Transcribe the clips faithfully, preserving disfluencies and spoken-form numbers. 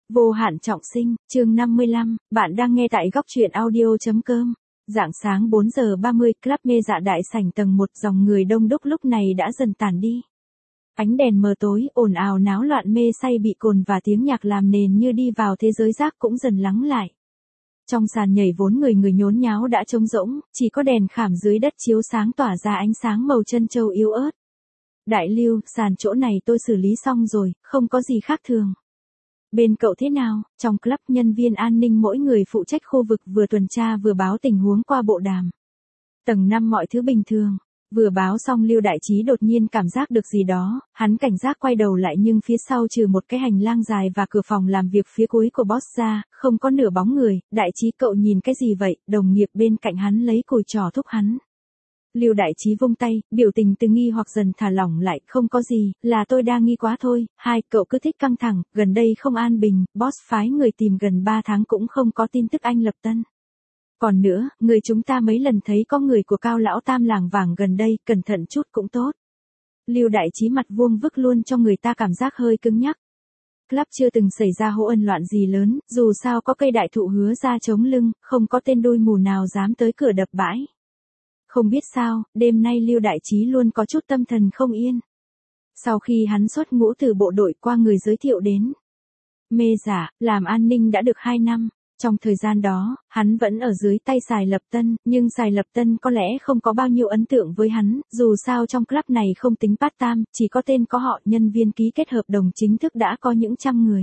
Vô hạn trọng sinh, chương năm mươi lăm, bạn đang nghe tại góc truyện audio.com. Rạng sáng bốn giờ ba mươi, Club Mê Dạ đại sảnh tầng một, dòng người đông đúc lúc này đã dần tản đi. Ánh đèn mờ tối, ồn ào náo loạn mê say bị cồn và tiếng nhạc làm nền như đi vào thế giới rác cũng dần lắng lại. Trong sàn nhảy vốn người người nhốn nháo đã trống rỗng, chỉ có đèn khảm dưới đất chiếu sáng tỏa ra ánh sáng màu trân châu yếu ớt. Đại Lưu, sàn chỗ này tôi xử lý xong rồi, không có gì khác thường. Bên cậu thế nào? Trong club, nhân viên an ninh mỗi người phụ trách khu vực vừa tuần tra vừa báo tình huống qua bộ đàm. Tầng năm mọi thứ bình thường. Vừa báo xong Lưu Đại Trí đột nhiên cảm giác được gì đó, hắn cảnh giác quay đầu lại nhưng phía sau trừ một cái hành lang dài và cửa phòng làm việc phía cuối của boss ra, không có nửa bóng người. Đại Trí cậu nhìn cái gì vậy? Đồng nghiệp bên cạnh hắn lấy cùi trò thúc hắn. Lưu Đại Trí vung tay, biểu tình từ nghi hoặc dần thả lỏng lại, không có gì, là tôi đa nghi quá thôi. Hai, cậu cứ thích căng thẳng, gần đây không an bình, boss phái người tìm gần ba tháng cũng không có tin tức anh Lập Tân. Còn nữa, người chúng ta mấy lần thấy có người của Cao lão tam làng vàng gần đây, cẩn thận chút cũng tốt. Lưu Đại Trí mặt vuông vức luôn cho người ta cảm giác hơi cứng nhắc. Club chưa từng xảy ra hỗn ân loạn gì lớn, dù sao có cây đại thụ hứa ra chống lưng, không có tên đôi mù nào dám tới cửa đập bãi. Không biết sao, đêm nay Lưu Đại Trí luôn có chút tâm thần không yên. Sau khi hắn xuất ngũ từ bộ đội qua người giới thiệu đến Mê Dạ, làm an ninh đã được hai năm. Trong thời gian đó, hắn vẫn ở dưới tay Sài Lập Tân, nhưng Sài Lập Tân có lẽ không có bao nhiêu ấn tượng với hắn, dù sao trong club này không tính part-time, chỉ có tên có họ, nhân viên ký kết hợp đồng chính thức đã có những trăm người.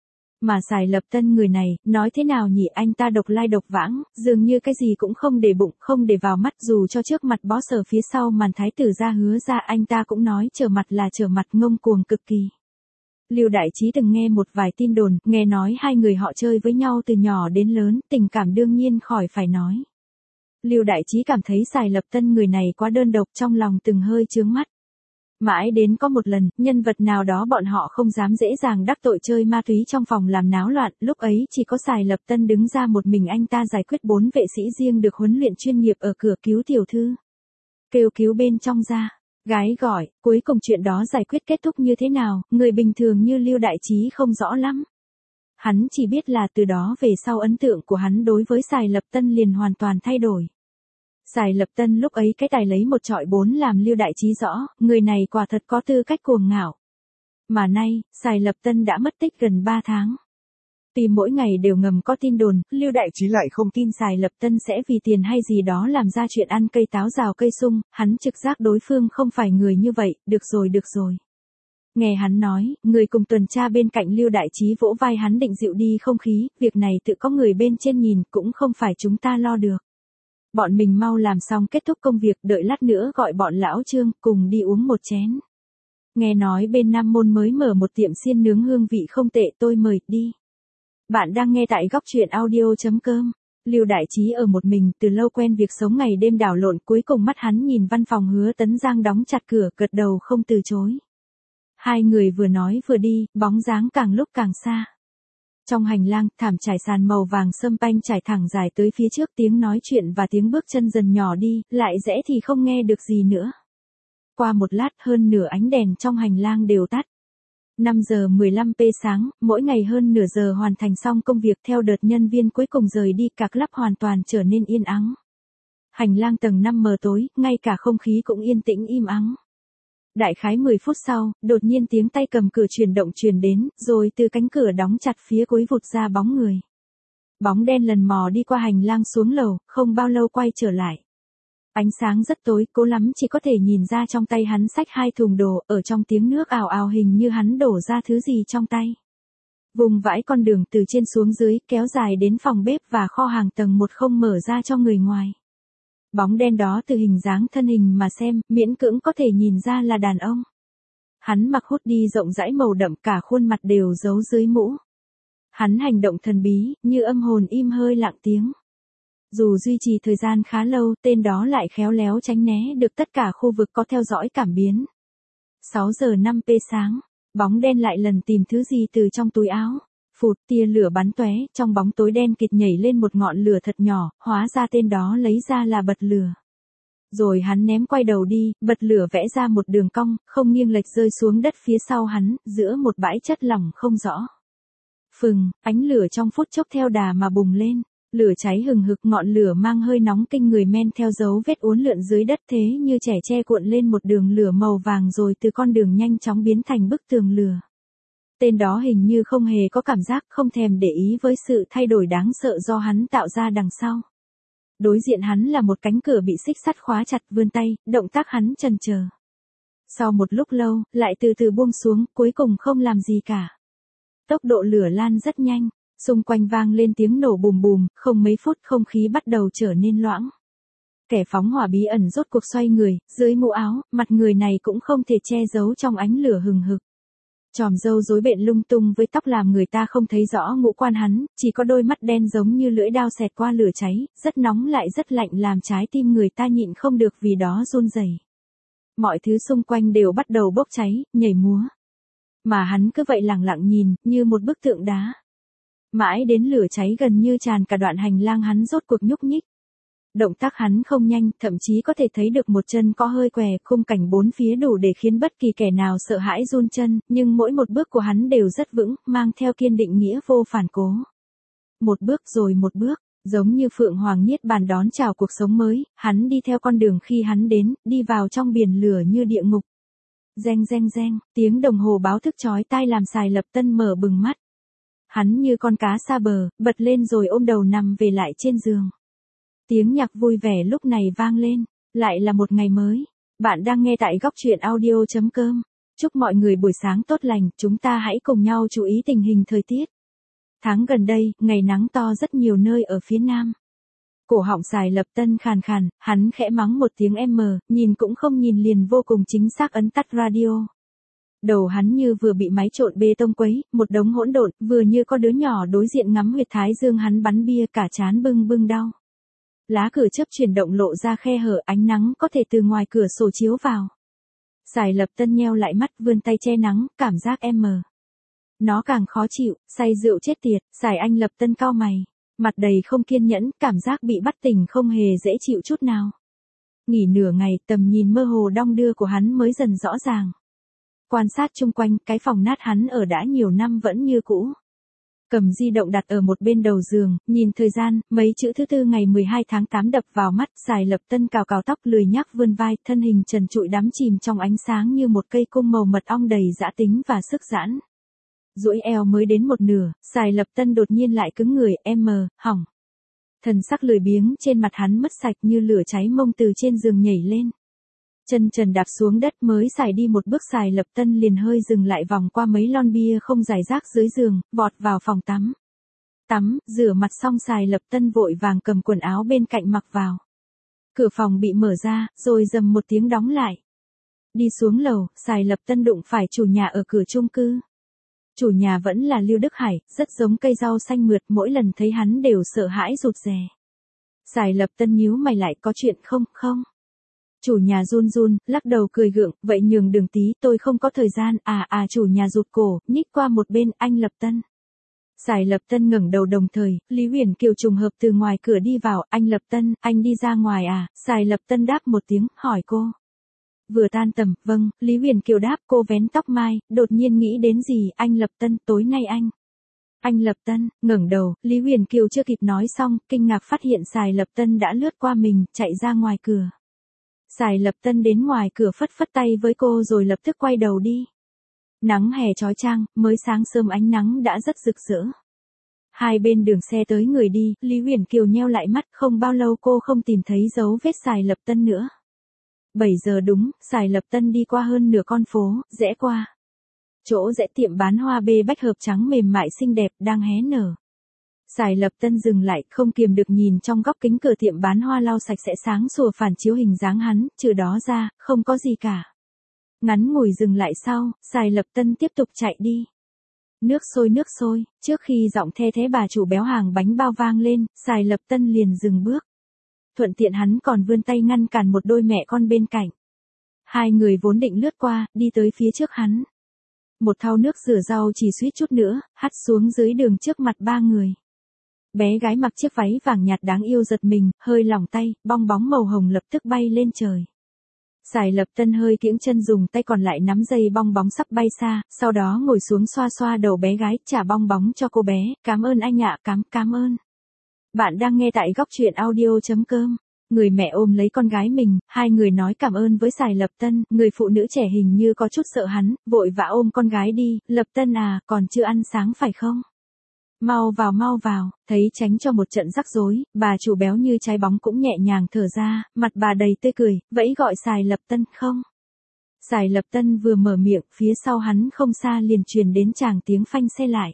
Mà Sài Lập Tân người này, nói thế nào nhỉ, anh ta độc lai độc vãng, dường như cái gì cũng không để bụng, không để vào mắt, dù cho trước mặt boss ở phía sau màn thái tử ra hứa ra anh ta cũng nói trở mặt là trở mặt, ngông cuồng cực kỳ. Lưu Đại Trí từng nghe một vài tin đồn, nghe nói hai người họ chơi với nhau từ nhỏ đến lớn, tình cảm đương nhiên khỏi phải nói. Lưu Đại Trí cảm thấy Sài Lập Tân người này quá đơn độc, trong lòng từng hơi chướng mắt. Mãi đến có một lần, nhân vật nào đó bọn họ không dám dễ dàng đắc tội chơi ma túy trong phòng làm náo loạn, lúc ấy chỉ có Sài Lập Tân đứng ra một mình anh ta giải quyết bốn vệ sĩ riêng được huấn luyện chuyên nghiệp ở cửa cứu tiểu thư. Kêu cứu bên trong ra, gái gọi, cuối cùng chuyện đó giải quyết kết thúc như thế nào, người bình thường như Lưu Đại Trí không rõ lắm. Hắn chỉ biết là từ đó về sau ấn tượng của hắn đối với Sài Lập Tân liền hoàn toàn thay đổi. Sài Lập Tân lúc ấy cái tài lấy một trọi bốn làm Lưu Đại Trí rõ, người này quả thật có tư cách cuồng ngạo. Mà nay, Sài Lập Tân đã mất tích gần ba tháng. Vì mỗi ngày đều ngầm có tin đồn, Lưu Đại Trí lại không tin Sài Lập Tân sẽ vì tiền hay gì đó làm ra chuyện ăn cây táo rào cây sung, hắn trực giác đối phương không phải người như vậy, được rồi được rồi. Nghe hắn nói, người cùng tuần tra bên cạnh Lưu Đại Trí vỗ vai hắn định dịu đi không khí, việc này tự có người bên trên nhìn, cũng không phải chúng ta lo được. Bọn mình mau làm xong kết thúc công việc, đợi lát nữa gọi bọn lão Trương cùng đi uống một chén. Nghe nói bên Nam Môn mới mở một tiệm xiên nướng hương vị không tệ, tôi mời đi. Bạn đang nghe tại góc truyện audio.com. Lưu Đại Trí ở một mình, từ lâu quen việc sống ngày đêm đảo lộn, cuối cùng mắt hắn nhìn văn phòng Hứa Tấn Giang đóng chặt cửa, gật đầu không từ chối. Hai người vừa nói vừa đi, bóng dáng càng lúc càng xa. Trong hành lang, thảm trải sàn màu vàng sâm panh trải thẳng dài tới phía trước, tiếng nói chuyện và tiếng bước chân dần nhỏ đi, lại rẽ thì không nghe được gì nữa. Qua một lát, hơn nửa ánh đèn trong hành lang đều tắt. năm giờ mười lăm phút sáng, mỗi ngày hơn nửa giờ hoàn thành xong công việc, theo đợt nhân viên cuối cùng rời đi, cả club hoàn toàn trở nên yên ắng. Hành lang tầng năm mờ tối, ngay cả không khí cũng yên tĩnh im ắng. Đại khái mười phút sau, đột nhiên tiếng tay cầm cửa chuyển động truyền đến, rồi từ cánh cửa đóng chặt phía cuối vụt ra bóng người. Bóng đen lần mò đi qua hành lang xuống lầu, không bao lâu quay trở lại. Ánh sáng rất tối, cố lắm chỉ có thể nhìn ra trong tay hắn xách hai thùng đồ, ở trong tiếng nước ào ào hình như hắn đổ ra thứ gì trong tay. Vùng vãi con đường từ trên xuống dưới, kéo dài đến phòng bếp và kho hàng tầng một không mở ra cho người ngoài. Bóng đen đó từ hình dáng thân hình mà xem, miễn cưỡng có thể nhìn ra là đàn ông. Hắn mặc hoodie rộng rãi màu đậm, cả khuôn mặt đều giấu dưới mũ. Hắn hành động thần bí, như âm hồn im hơi lặng tiếng. Dù duy trì thời gian khá lâu, tên đó lại khéo léo tránh né được tất cả khu vực có theo dõi cảm biến. sáu giờ năm phút sáng, bóng đen lại lần tìm thứ gì từ trong túi áo. Phụt, tia lửa bắn tóe, trong bóng tối đen kịt nhảy lên một ngọn lửa thật nhỏ, hóa ra tên đó lấy ra là bật lửa. Rồi hắn ném quay đầu đi, bật lửa vẽ ra một đường cong, không nghiêng lệch rơi xuống đất phía sau hắn, giữa một bãi chất lỏng không rõ. Phừng, ánh lửa trong phút chốc theo đà mà bùng lên. Lửa cháy hừng hực, ngọn lửa mang hơi nóng kinh người men theo dấu vết uốn lượn dưới đất thế như trẻ tre cuộn lên một đường lửa màu vàng rồi từ con đường nhanh chóng biến thành bức tường lửa. Tên đó hình như không hề có cảm giác, không thèm để ý với sự thay đổi đáng sợ do hắn tạo ra đằng sau. Đối diện hắn là một cánh cửa bị xích sắt khóa chặt, vươn tay, động tác hắn chần chờ. Sau một lúc lâu, lại từ từ buông xuống, cuối cùng không làm gì cả. Tốc độ lửa lan rất nhanh, xung quanh vang lên tiếng nổ bùm bùm, không mấy phút không khí bắt đầu trở nên loãng. Kẻ phóng hỏa bí ẩn rốt cuộc xoay người, dưới mũ áo, mặt người này cũng không thể che giấu trong ánh lửa hừng hực. Chòm râu rối bện lung tung với tóc làm người ta không thấy rõ ngũ quan hắn, chỉ có đôi mắt đen giống như lưỡi dao xẹt qua lửa cháy, rất nóng lại rất lạnh làm trái tim người ta nhịn không được vì đó run rẩy. Mọi thứ xung quanh đều bắt đầu bốc cháy, nhảy múa. Mà hắn cứ vậy lặng lặng nhìn, như một bức tượng đá. Mãi đến lửa cháy gần như tràn cả đoạn hành lang hắn rốt cuộc nhúc nhích. Động tác hắn không nhanh, thậm chí có thể thấy được một chân có hơi què, khung cảnh bốn phía đủ để khiến bất kỳ kẻ nào sợ hãi run chân, nhưng mỗi một bước của hắn đều rất vững, mang theo kiên định nghĩa vô phản cố. Một bước rồi một bước, giống như Phượng Hoàng Niết Bàn đón chào cuộc sống mới, hắn đi theo con đường khi hắn đến, đi vào trong biển lửa như địa ngục. Reng reng reng, tiếng đồng hồ báo thức chói tai làm Sài Lập Tân mở bừng mắt. Hắn như con cá xa bờ, bật lên rồi ôm đầu nằm về lại trên giường. Tiếng nhạc vui vẻ lúc này vang lên, lại là một ngày mới. Bạn đang nghe tại góc truyện audio chấm com. Chúc mọi người buổi sáng tốt lành, chúng ta hãy cùng nhau chú ý tình hình thời tiết. Tháng gần đây, ngày nắng to rất nhiều nơi ở phía Nam. Cổ họng Sài Lập Tân khàn khàn, hắn khẽ mắng một tiếng em, nhìn cũng không nhìn liền vô cùng chính xác ấn tắt radio. Đầu hắn như vừa bị máy trộn bê tông quấy, một đống hỗn độn, vừa như có đứa nhỏ đối diện ngắm huyệt thái dương hắn bắn bia, cả trán bưng bưng đau. Lá cửa chớp chuyển động lộ ra khe hở, ánh nắng có thể từ ngoài cửa sổ chiếu vào. Sài Lập Tân nheo lại mắt, vươn tay che nắng, cảm giác em. Nó càng khó chịu, say rượu chết tiệt. Sài Anh Lập Tân cau mày, mặt đầy không kiên nhẫn, cảm giác bị bắt tỉnh không hề dễ chịu chút nào. Nghỉ nửa ngày, tầm nhìn mơ hồ đong đưa của hắn mới dần rõ ràng. Quan sát chung quanh, cái phòng nát hắn ở đã nhiều năm vẫn như cũ. Cầm di động đặt ở một bên đầu giường, nhìn thời gian, mấy chữ thứ tư ngày mười hai tháng tám đập vào mắt, Sài Lập Tân cào cào tóc lười nhác vươn vai, thân hình trần trụi đắm chìm trong ánh sáng như một cây cung màu mật ong đầy dã tính và sức giãn. Duỗi eo mới đến một nửa, Sài Lập Tân đột nhiên lại cứng người, em, hỏng. Thần sắc lười biếng trên mặt hắn mất sạch như lửa cháy mông từ trên giường nhảy lên. Chân trần đạp xuống đất mới xài đi một bước, Sài Lập Tân liền hơi dừng lại vòng qua mấy lon bia không rải rác dưới giường, vọt vào phòng tắm. Tắm, rửa mặt xong Sài Lập Tân vội vàng cầm quần áo bên cạnh mặc vào. Cửa phòng bị mở ra, rồi rầm một tiếng đóng lại. Đi xuống lầu, Sài Lập Tân đụng phải chủ nhà ở cửa chung cư. Chủ nhà vẫn là Lưu Đức Hải, rất giống cây rau xanh mượt, mỗi lần thấy hắn đều sợ hãi rụt rè. Sài Lập Tân nhíu mày lại, có chuyện không, không? Chủ nhà run run, lắc đầu cười gượng, vậy nhường đường tí, tôi không có thời gian, à à chủ nhà rụt cổ, nhích qua một bên, anh Lập Tân. Sài Lập Tân ngẩng đầu đồng thời, Lý Huyền Kiều trùng hợp từ ngoài cửa đi vào, anh Lập Tân, anh đi ra ngoài à, Sài Lập Tân đáp một tiếng, hỏi cô. Vừa tan tầm, vâng, Lý Huyền Kiều đáp, cô vén tóc mai, đột nhiên nghĩ đến gì, anh Lập Tân, tối nay anh. Anh Lập Tân, ngẩng đầu, Lý Huyền Kiều chưa kịp nói xong, kinh ngạc phát hiện Sài Lập Tân đã lướt qua mình, chạy ra ngoài cửa. Sài Lập Tân đến ngoài cửa phất phất tay với cô rồi lập tức quay đầu đi. Nắng hè chói chang, mới sáng sớm ánh nắng đã rất rực rỡ. Hai bên đường xe tới người đi, Lý Huyền Kiều nheo lại mắt, không bao lâu cô không tìm thấy dấu vết Sài Lập Tân nữa. bảy giờ đúng, Sài Lập Tân đi qua hơn nửa con phố, rẽ qua. Chỗ rẽ tiệm bán hoa bê bách hợp trắng mềm mại xinh đẹp đang hé nở. Sài Lập Tân dừng lại, không kiềm được nhìn trong góc kính cửa tiệm bán hoa lau sạch sẽ sáng sủa phản chiếu hình dáng hắn, trừ đó ra, không có gì cả. Ngắn ngủi dừng lại sau, Sài Lập Tân tiếp tục chạy đi. Nước sôi nước sôi, trước khi giọng the thế bà chủ béo hàng bánh bao vang lên, Sài Lập Tân liền dừng bước. Thuận tiện hắn còn vươn tay ngăn cản một đôi mẹ con bên cạnh. Hai người vốn định lướt qua, đi tới phía trước hắn. Một thau nước rửa rau chỉ suýt chút nữa, hắt xuống dưới đường trước mặt ba người. Bé gái mặc chiếc váy vàng nhạt đáng yêu giật mình, hơi lỏng tay, bong bóng màu hồng lập tức bay lên trời. Sài Lập Tân hơi kiễng chân dùng tay còn lại nắm dây bong bóng sắp bay xa, sau đó ngồi xuống xoa xoa đầu bé gái, trả bong bóng cho cô bé, cảm ơn anh ạ, cám, cảm ơn. Bạn đang nghe tại góc truyện audio.com. Người mẹ ôm lấy con gái mình, hai người nói cảm ơn với Sài Lập Tân, người phụ nữ trẻ hình như có chút sợ hắn, vội vã ôm con gái đi, Lập Tân à, còn chưa ăn sáng phải không? Mau vào mau vào, thấy tránh cho một trận rắc rối, bà chủ béo như trái bóng cũng nhẹ nhàng thở ra, mặt bà đầy tươi cười, vẫy gọi Sài Lập Tân không? Sài Lập Tân vừa mở miệng, phía sau hắn không xa liền truyền đến tràng tiếng phanh xe lại.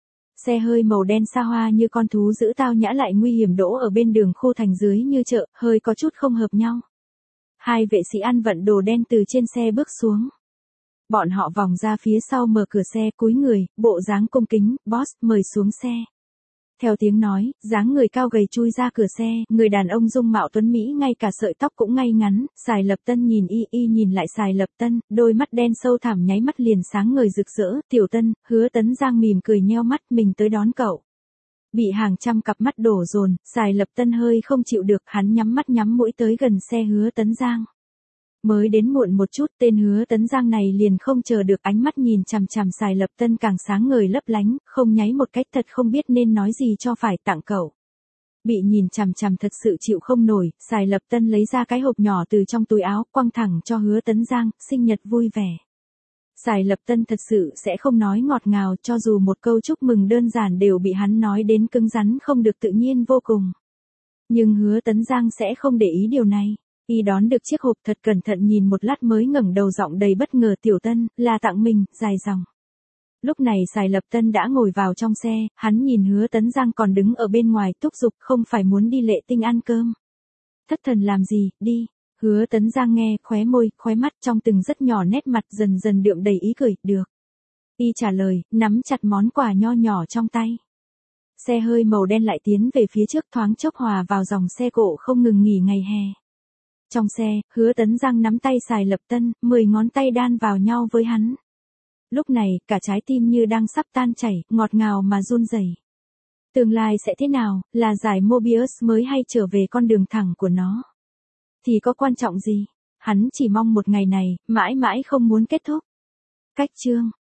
Xe hơi màu đen xa hoa như con thú dữ tao nhã lại nguy hiểm đỗ ở bên đường khô thành dưới như chợ, hơi có chút không hợp nhau. Hai vệ sĩ ăn vận đồ đen từ trên xe bước xuống. Bọn họ vòng ra phía sau mở cửa xe cúi người, bộ dáng cung kính, boss mời xuống xe. Theo tiếng nói, dáng người cao gầy chui ra cửa xe, người đàn ông dung mạo tuấn Mỹ ngay cả sợi tóc cũng ngay ngắn, Sài Lập Tân nhìn y y nhìn lại Sài Lập Tân, đôi mắt đen sâu thẳm nháy mắt liền sáng ngời rực rỡ, Tiểu Tân, Hứa Tấn Giang mỉm cười nheo mắt, mình tới đón cậu. Bị hàng trăm cặp mắt đổ dồn, Sài Lập Tân hơi không chịu được, hắn nhắm mắt nhắm mũi tới gần xe Hứa Tấn Giang. Mới đến muộn một chút, tên Hứa Tấn Giang này liền không chờ được, ánh mắt nhìn chằm chằm Sài Lập Tân càng sáng ngời lấp lánh, không nháy một cách, thật không biết nên nói gì cho phải, tặng cậu. Bị nhìn chằm chằm thật sự chịu không nổi, Sài Lập Tân lấy ra cái hộp nhỏ từ trong túi áo, quăng thẳng cho Hứa Tấn Giang, sinh nhật vui vẻ. Sài Lập Tân thật sự sẽ không nói ngọt ngào, cho dù một câu chúc mừng đơn giản đều bị hắn nói đến cứng rắn không được tự nhiên vô cùng. Nhưng Hứa Tấn Giang sẽ không để ý điều này. Y đón được chiếc hộp thật cẩn thận nhìn một lát mới ngẩng đầu, giọng đầy bất ngờ, Tiểu Tân, là tặng mình, dài dòng. Lúc này Sài Lập Tân đã ngồi vào trong xe, hắn nhìn Hứa Tấn Giang còn đứng ở bên ngoài thúc giục, không phải muốn đi Lệ Tinh ăn cơm. Thất thần làm gì, đi. Hứa Tấn Giang nghe, khóe môi, khóe mắt trong từng rất nhỏ nét mặt dần dần đượm đầy ý cười, được. Y trả lời, nắm chặt món quà nho nhỏ trong tay. Xe hơi màu đen lại tiến về phía trước, thoáng chốc hòa vào dòng xe cộ không ngừng nghỉ ngày hè. Trong xe, Hứa Tấn Giang nắm tay Sài Lập Tân, mười ngón tay đan vào nhau với hắn. Lúc này, cả trái tim như đang sắp tan chảy, ngọt ngào mà run rẩy. Tương lai sẽ thế nào, là giải Mobius mới hay trở về con đường thẳng của nó? Thì có quan trọng gì? Hắn chỉ mong một ngày này, mãi mãi không muốn kết thúc. Cách chương